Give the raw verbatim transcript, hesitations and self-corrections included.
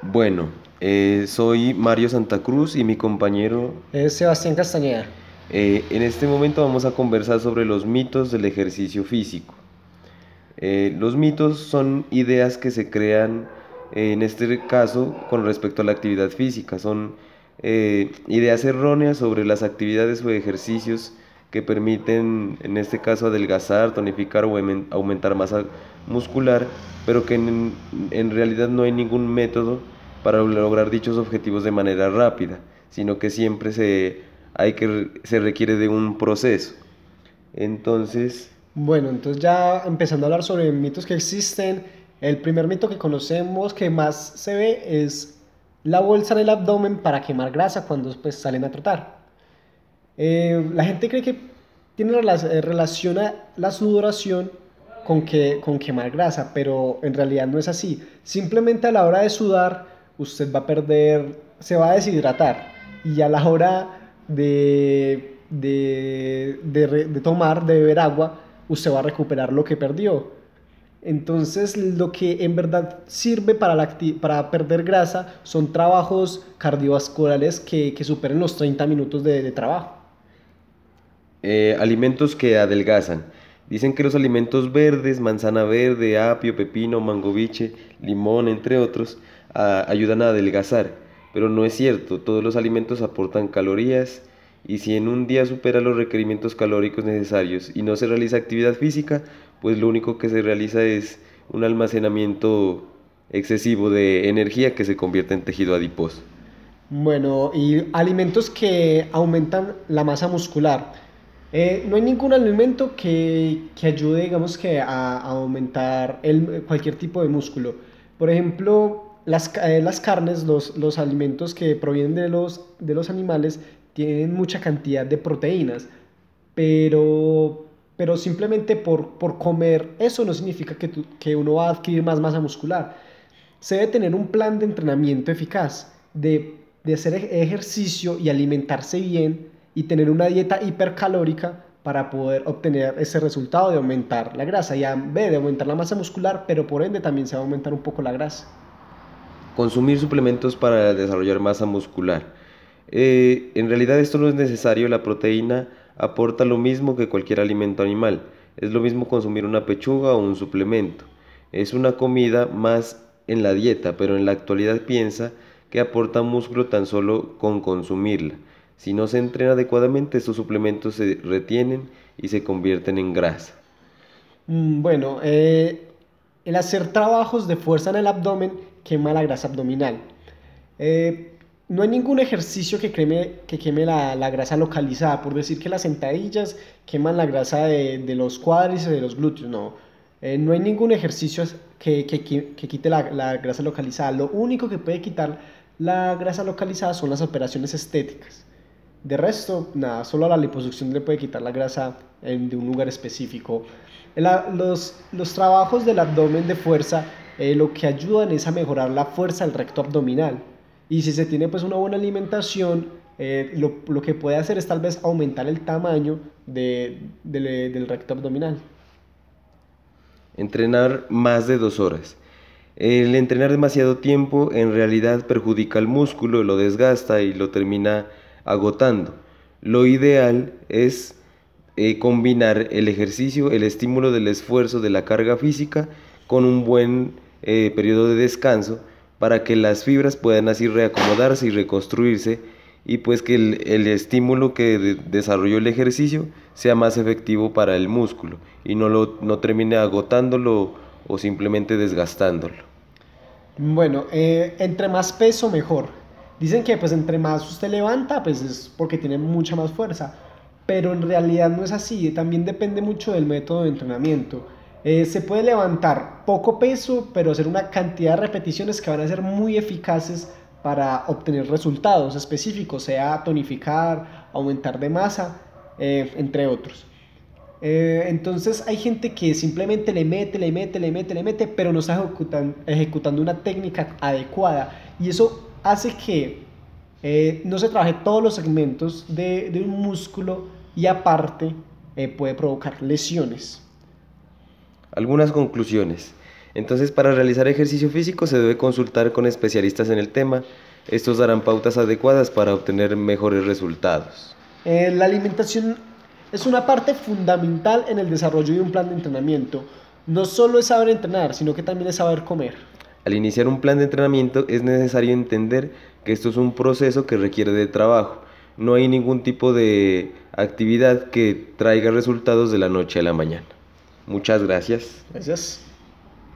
Bueno, eh, soy Mario Santa Cruz y mi compañero. Es Sebastián Castañeda. Eh, en este momento vamos a conversar sobre los mitos del ejercicio físico. Eh, los mitos son ideas que se crean, eh, en este caso, con respecto a la actividad física. Son eh, ideas erróneas sobre las actividades o ejercicios que permiten, en este caso, adelgazar, tonificar o emen- aumentar masa muscular, pero que en, en realidad no hay ningún método para lograr dichos objetivos de manera rápida, sino que siempre se, hay que, se requiere de un proceso. Entonces, Bueno, entonces ya empezando a hablar sobre mitos que existen, el primer mito que conocemos que más se ve es la bolsa en el abdomen para quemar grasa cuando pues, salen a trotar. Eh, la gente cree que tiene rela- eh, relaciona la sudoración con, que, con quemar grasa, pero en realidad no es así. Simplemente a la hora de sudar, usted va a perder, se va a deshidratar. Y a la hora de, de, de re- de tomar, de beber agua, usted va a recuperar lo que perdió. Entonces, lo que en verdad sirve para, la acti- para perder grasa son trabajos cardiovasculares que, que superen los treinta minutos de de trabajo. Eh, alimentos que adelgazan. Dicen que los alimentos verdes, manzana verde, apio, pepino, mangoviche, limón, entre otros, a- ayudan a adelgazar. Pero no es cierto, todos los alimentos aportan calorías y si en un día supera los requerimientos calóricos necesarios y no se realiza actividad física, pues lo único que se realiza es un almacenamiento excesivo de energía que se convierte en tejido adiposo. Bueno, y alimentos que aumentan la masa muscular. Eh, no hay ningún alimento que, que ayude, digamos que a, a aumentar el- cualquier tipo de músculo. Por ejemplo, las, ca- eh, las carnes, los, los alimentos que provienen de los, de los animales, tienen mucha cantidad de proteínas, pero, pero simplemente por, por comer eso no significa que, tú- que uno va a adquirir más masa muscular. Se debe tener un plan de entrenamiento eficaz, de, de hacer ej- ejercicio y alimentarse bien y tener una dieta hipercalórica para poder obtener ese resultado de aumentar la grasa y a vez de aumentar la masa muscular, pero por ende también se va a aumentar un poco la grasa. Consumir suplementos para desarrollar masa muscular. Eh, en realidad esto no es necesario, la proteína aporta lo mismo que cualquier alimento animal. Es lo mismo consumir una pechuga o un suplemento. Es una comida más en la dieta, pero en la actualidad piensa que aporta músculo tan solo con consumirla. Si no se entrena adecuadamente, estos suplementos se retienen y se convierten en grasa. Mm, Bueno, eh, el hacer trabajos de fuerza en el abdomen quema la grasa abdominal. Eh, no hay ningún ejercicio que queme, que queme la, la grasa localizada, por decir que las sentadillas queman la grasa de, de los cuádriceps y de los glúteos, no. Eh, no hay ningún ejercicio que, que, que- que quite la, la grasa localizada. Lo único que puede quitar la grasa localizada son las operaciones estéticas. De resto, nada, solo la liposucción le puede quitar la grasa en- de un lugar específico. La- los, los trabajos del abdomen de fuerza eh, lo que ayudan es a mejorar la fuerza del recto abdominal. Y si se tiene pues una buena alimentación, eh, lo, lo que puede hacer es tal vez aumentar el tamaño de- del del recto abdominal. Entrenar más de dos horas. El entrenar demasiado tiempo en realidad perjudica al músculo, lo desgasta y lo termina agotando. Lo ideal es eh, combinar el ejercicio, el estímulo del esfuerzo, de la carga física, con un buen eh, periodo de descanso para que las fibras puedan así reacomodarse y reconstruirse y pues que el, el estímulo que de- desarrolló el ejercicio sea más efectivo para el músculo y no, lo, no termine agotándolo o simplemente desgastándolo. Bueno, eh, entre más peso, mejor. Dicen que pues entre más usted levanta, pues es porque tiene mucha más fuerza. Pero en realidad no es así. También depende mucho del método de entrenamiento. Eh, se puede levantar poco peso, pero hacer una cantidad de repeticiones que van a ser muy eficaces para obtener resultados específicos, sea tonificar, aumentar de masa, eh, entre otros. Eh, entonces hay gente que simplemente le mete, le mete, le mete, le mete, pero no está ejecutan- ejecutando una técnica adecuada. Y eso hace que eh, no se trabaje todos los segmentos de, de un músculo y aparte eh, puede provocar lesiones. Algunas conclusiones. Entonces, para realizar ejercicio físico se debe consultar con especialistas en el tema. Estos darán pautas adecuadas para obtener mejores resultados. Eh, la alimentación es una parte fundamental en el desarrollo de un plan de entrenamiento. No solo es saber entrenar, sino que también es saber comer. Al iniciar un plan de entrenamiento es necesario entender que esto es un proceso que requiere de trabajo. No hay ningún tipo de actividad que traiga resultados de la noche a la mañana. Muchas gracias. Gracias.